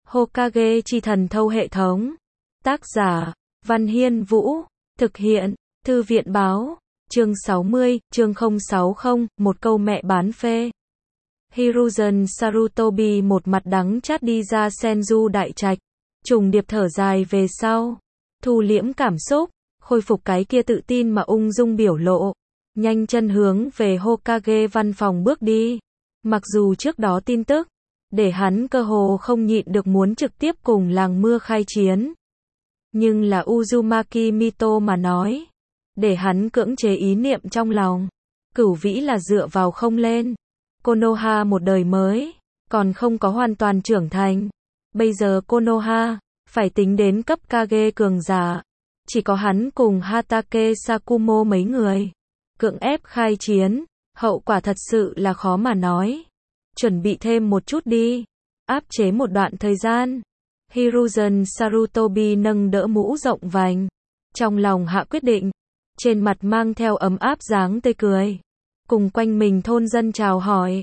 Hokage chi thần thâu hệ thống. Tác giả, Văn Hiên Vũ. Thực hiện, Thư viện Báo. Chương 60, chương 060, một câu mẹ bán phê. Hiruzen Sarutobi một mặt đắng chát đi ra Senju đại trạch. Trùng điệp thở dài về sau. Thu liễm cảm xúc, khôi phục cái kia tự tin mà ung dung biểu lộ. Nhanh chân hướng về Hokage văn phòng bước đi. Mặc dù trước đó tin tức, để hắn cơ hồ không nhịn được muốn trực tiếp cùng làng mưa khai chiến. Nhưng là Uzumaki Mito mà nói. Để hắn cưỡng chế ý niệm trong lòng. Cửu vĩ là dựa vào không lên. Konoha một đời mới, còn không có hoàn toàn trưởng thành. Bây giờ Konoha, phải tính đến cấp Kage cường giả. Chỉ có hắn cùng Hatake Sakumo mấy người. Cưỡng ép khai chiến, hậu quả thật sự là khó mà nói. Chuẩn bị thêm một chút đi. Áp chế một đoạn thời gian. Hiruzen Sarutobi nâng đỡ mũ rộng vành. Trong lòng hạ quyết định. Trên mặt mang theo ấm áp dáng tươi cười. Cùng quanh mình thôn dân chào hỏi.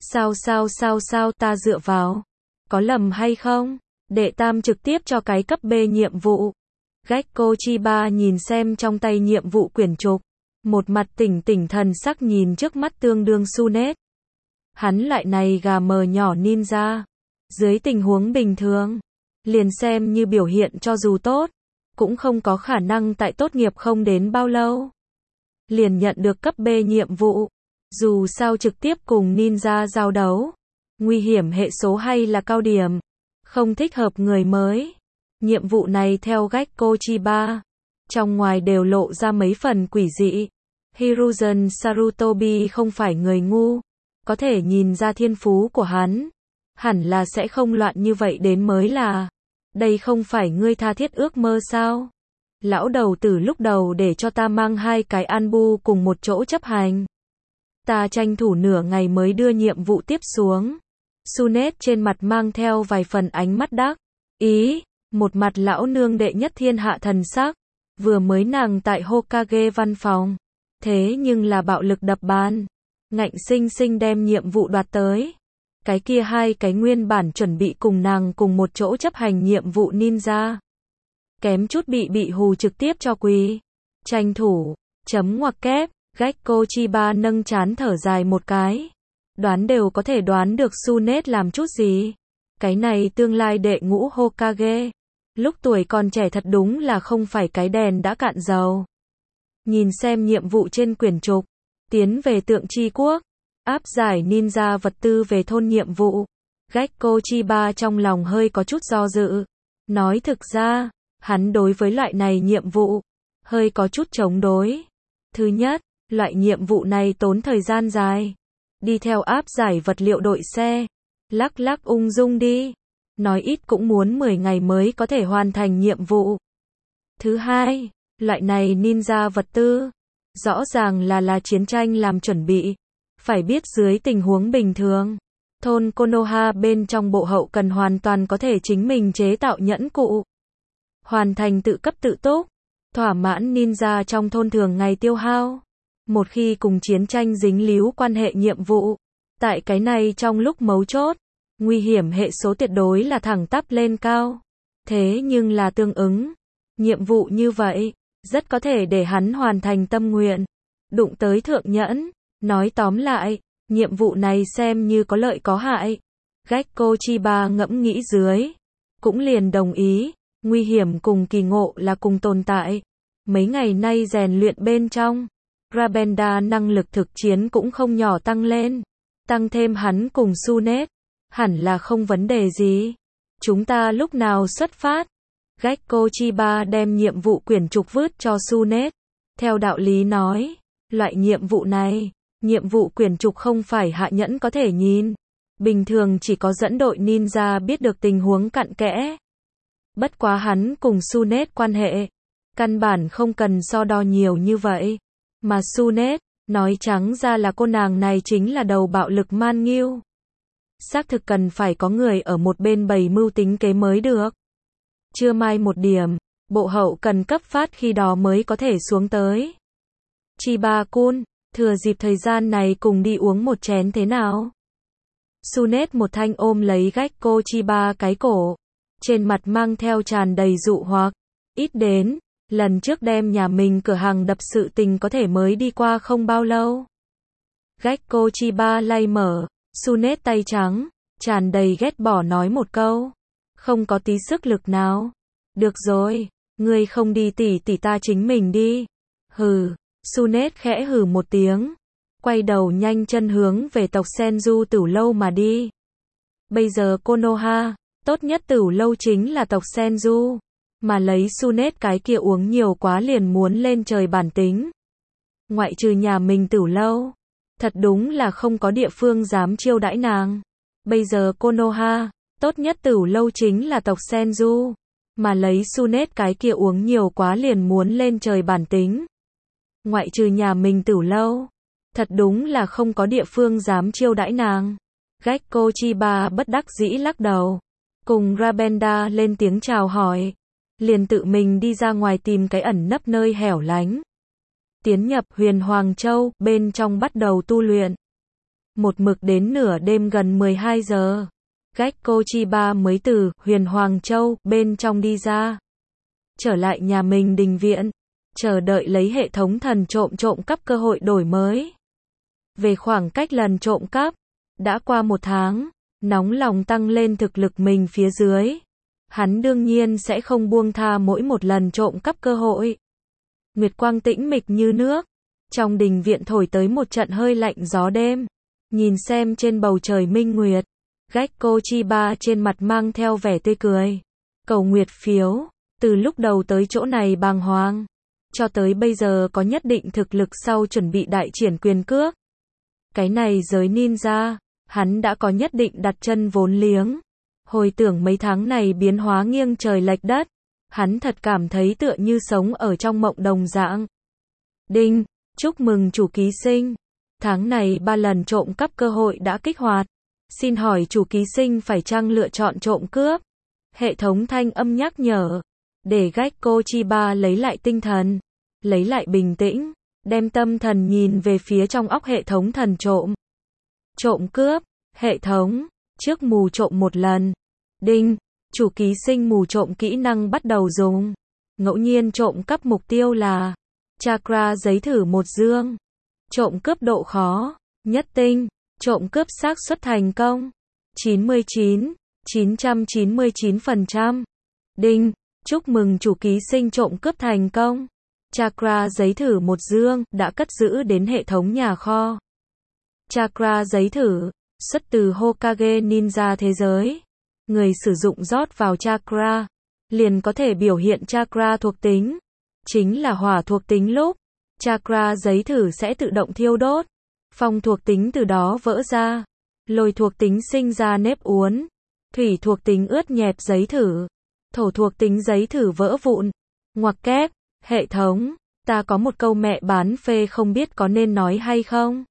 Sao ta dựa vào. Có lầm hay không? Đệ tam trực tiếp cho cái cấp B nhiệm vụ. Gekko Chiba nhìn xem trong tay nhiệm vụ quyển trục. Một mặt tỉnh thần sắc nhìn trước mắt tương đương Tsunade. Hắn lại này gà mờ nhỏ ninja. Dưới tình huống bình thường. Liền xem như biểu hiện cho dù tốt. Cũng không có khả năng tại tốt nghiệp không đến bao lâu. Liền nhận được cấp B nhiệm vụ. Dù sao trực tiếp cùng ninja giao đấu. Nguy hiểm hệ số hay là cao điểm. Không thích hợp người mới. Nhiệm vụ này theo Gekko Chiba. Trong ngoài đều lộ ra mấy phần quỷ dị. Hiruzen Sarutobi không phải người ngu. Có thể nhìn ra thiên phú của hắn. Hẳn là sẽ không loạn như vậy đến mới là. Đây không phải ngươi tha thiết ước mơ sao? Lão đầu tử lúc đầu để cho ta mang hai cái anbu cùng một chỗ chấp hành. Ta tranh thủ nửa ngày mới đưa nhiệm vụ tiếp xuống. Tsunade trên mặt mang theo vài phần ánh mắt đắc ý, một mặt lão nương đệ nhất thiên hạ thần sắc. Vừa mới nàng tại Hokage văn phòng, thế nhưng là bạo lực đập bàn, ngạnh sinh sinh đem nhiệm vụ đoạt tới. Cái kia hai cái nguyên bản chuẩn bị cùng nàng cùng một chỗ chấp hành nhiệm vụ ninja. Kém chút bị hù trực tiếp cho quỳ. Tranh thủ, chấm ngoặc kép, Gekko Chiba nâng chán thở dài một cái. Đoán đều có thể đoán được Tsunade làm chút gì. Cái này tương lai đệ ngũ Hokage. Lúc tuổi còn trẻ thật đúng là không phải cái đèn đã cạn dầu. Nhìn xem nhiệm vụ trên quyển trục. Tiến về tượng tri quốc. Áp giải ninja vật tư về thôn nhiệm vụ. Gekko Chiba trong lòng hơi có chút do dự. Nói thực ra, hắn đối với loại này nhiệm vụ, hơi có chút chống đối. Thứ nhất, loại nhiệm vụ này tốn thời gian dài. Đi theo áp giải vật liệu đội xe. Lắc ung dung đi. Nói ít cũng muốn 10 ngày mới có thể hoàn thành nhiệm vụ. Thứ hai, loại này ninja vật tư. Rõ ràng là chiến tranh làm chuẩn bị. Phải biết dưới tình huống bình thường. Thôn Konoha bên trong bộ hậu cần hoàn toàn có thể chính mình chế tạo nhẫn cụ. Hoàn thành tự cấp tự túc. Thỏa mãn ninja trong thôn thường ngày tiêu hao. Một khi cùng chiến tranh dính líu quan hệ nhiệm vụ. Tại cái này trong lúc mấu chốt. Nguy hiểm hệ số tuyệt đối là thẳng tắp lên cao. Thế nhưng là tương ứng. Nhiệm vụ như vậy. Rất có thể để hắn hoàn thành tâm nguyện. Đụng tới thượng nhẫn. Nói tóm lại. Nhiệm vụ này xem như có lợi có hại. Gekko Chiba ngẫm nghĩ dưới. Cũng liền đồng ý. Nguy hiểm cùng kỳ ngộ là cùng tồn tại. Mấy ngày nay rèn luyện bên trong. Rabenda năng lực thực chiến cũng không nhỏ tăng lên. Tăng thêm hắn cùng Tsunade. Hẳn là không vấn đề gì. Chúng ta lúc nào xuất phát? Gekko Chiba đem nhiệm vụ quyển trục vứt cho Tsunade. Theo đạo lý nói. Loại nhiệm vụ này. Nhiệm vụ quyển trục không phải hạ nhẫn có thể nhìn. Bình thường chỉ có dẫn đội ninja biết được tình huống cặn kẽ. Bất quá hắn cùng Tsunade quan hệ. Căn bản không cần so đo nhiều như vậy. Mà Tsunade, nói trắng ra là cô nàng này chính là đầu bạo lực man nghiêu. Xác thực cần phải có người ở một bên bày mưu tính kế mới được. Trưa mai một điểm, bộ hậu cần cấp phát khi đó mới có thể xuống tới. Chiba-kun, thừa dịp thời gian này cùng đi uống một chén thế nào? Tsunade một thanh ôm lấy Gekko Chiba cái cổ. trên mặt mang theo tràn đầy dụ hoặc. Ít đến, lần trước đem nhà mình cửa hàng đập sự tình có thể mới đi qua không bao lâu. Gecko Chiba lay mở, Sunet tay trắng, tràn đầy ghét bỏ nói một câu. Không có tí sức lực nào. Được rồi, ngươi không đi tỉ ta chính mình đi. Hừ, Sunet khẽ hừ một tiếng. Quay đầu nhanh chân hướng về tộc Senju Tửu Lâu mà đi. Bây giờ Konoha, tốt nhất Tửu Lâu chính là tộc Senju. Mà lấy Sunet cái kia uống nhiều quá liền muốn lên trời bản tính. Ngoại trừ nhà mình Tửu Lâu. Thật đúng là không có địa phương dám chiêu đãi nàng. Bây giờ Konoha, tốt nhất Tửu Lâu chính là tộc Senju. Mà lấy Sunet cái kia uống nhiều quá liền muốn lên trời bản tính. Ngoại trừ nhà mình Tửu Lâu. Thật đúng là không có địa phương dám chiêu đãi nàng. Gecko Chiba bất đắc dĩ lắc đầu. Cùng Rabenda lên tiếng chào hỏi. Liền tự mình đi ra ngoài tìm cái ẩn nấp nơi hẻo lánh. Tiến nhập Huyền Hoàng Châu, bên trong bắt đầu tu luyện. Một mực đến nửa đêm gần 12 giờ. Gecko Chiba mới từ Huyền Hoàng Châu, bên trong đi ra. Trở lại nhà mình đình viện. Chờ đợi lấy hệ thống thần trộm cắp cơ hội đổi mới. Về khoảng cách lần trộm cắp, đã qua 1 tháng, nóng lòng tăng lên thực lực mình phía dưới. Hắn đương nhiên sẽ không buông tha mỗi một lần trộm cắp cơ hội. Nguyệt quang tĩnh mịch như nước. Trong đình viện thổi tới một trận hơi lạnh gió đêm. Nhìn xem trên bầu trời minh nguyệt. Gecko Chiba trên mặt mang theo vẻ tươi cười. Cầu nguyệt phiếu. Từ lúc đầu tới chỗ này bàng hoàng. Cho tới bây giờ có nhất định thực lực sau chuẩn bị đại triển quyền cước. Cái này giới ninja, hắn đã có nhất định đặt chân vốn liếng. Hồi tưởng mấy tháng này biến hóa nghiêng trời lệch đất, hắn thật cảm thấy tựa như sống ở trong mộng đồng dạng. Đinh, chúc mừng chủ ký sinh. Tháng này 3 lần trộm cắp cơ hội đã kích hoạt. Xin hỏi chủ ký sinh phải chăng lựa chọn trộm cướp? Hệ thống thanh âm nhắc nhở. Để Gecko Chiba lấy lại tinh thần, lấy lại bình tĩnh, đem tâm thần nhìn về phía trong óc hệ thống thần trộm. Trộm cướp, hệ thống, trước mù trộm 1 lần. Đinh, chủ ký sinh mù trộm kỹ năng bắt đầu dùng. Ngẫu nhiên trộm cắp mục tiêu là chakra giấy thử 1 dương. Trộm cướp độ khó, nhất tinh. Trộm cướp xác suất thành công 999%. Đinh, chúc mừng chủ ký sinh trộm cướp thành công. Chakra giấy thử 1 dương đã cất giữ đến hệ thống nhà kho. Chakra giấy thử, xuất từ Hokage Ninja thế giới. Người sử dụng rót vào chakra, liền có thể biểu hiện chakra thuộc tính. Chính là hỏa thuộc tính lúc, chakra giấy thử sẽ tự động thiêu đốt. Phong thuộc tính từ đó vỡ ra. Lôi thuộc tính sinh ra nếp uốn. Thủy thuộc tính ướt nhẹp giấy thử. Thổ thuộc tính giấy thử vỡ vụn. Ngoặc kép, hệ thống, ta có một câu mẹ bán phê không biết có nên nói hay không?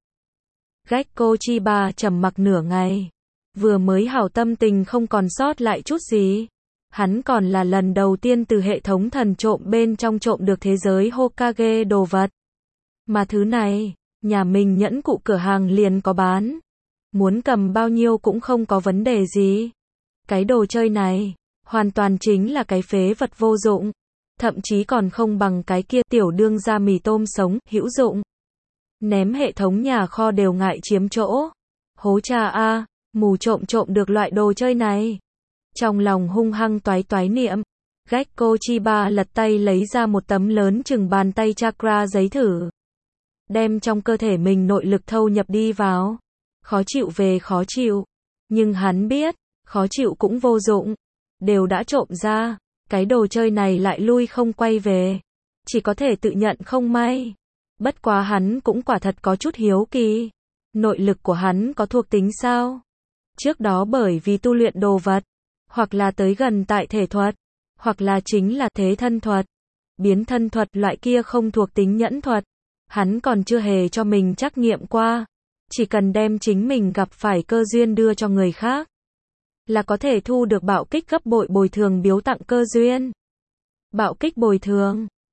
Gecko Chiba trầm mặc nửa ngày. Vừa mới hảo tâm tình không còn sót lại chút gì. Hắn còn là lần đầu tiên từ hệ thống thần trộm bên trong trộm được thế giới Hokage đồ vật. Mà thứ này, nhà mình nhẫn cụ cửa hàng liền có bán. Muốn cầm bao nhiêu cũng không có vấn đề gì. Cái đồ chơi này, hoàn toàn chính là cái phế vật vô dụng. Thậm chí còn không bằng cái kia tiểu đương gia mì tôm sống, hữu dụng. Ném hệ thống nhà kho đều ngại chiếm chỗ. Hố cha a, mù trộm được loại đồ chơi này. Trong lòng hung hăng toái niệm, Gecko Chiba lật tay lấy ra một tấm lớn chừng bàn tay chakra giấy thử. Đem trong cơ thể mình nội lực thâu nhập đi vào. Khó chịu về khó chịu. Nhưng hắn biết, khó chịu cũng vô dụng. Đều đã trộm ra, cái đồ chơi này lại lui không quay về. Chỉ có thể tự nhận không may. Bất quá hắn cũng quả thật có chút hiếu kỳ. Nội lực của hắn có thuộc tính sao? Trước đó bởi vì tu luyện đồ vật, hoặc là tới gần tại thể thuật, hoặc là chính là thế thân thuật, biến thân thuật loại kia không thuộc tính nhẫn thuật. Hắn còn chưa hề cho mình trắc nghiệm qua. Chỉ cần đem chính mình gặp phải cơ duyên đưa cho người khác, là có thể thu được bạo kích gấp bội bồi thường biếu tặng cơ duyên. Bạo kích bồi thường,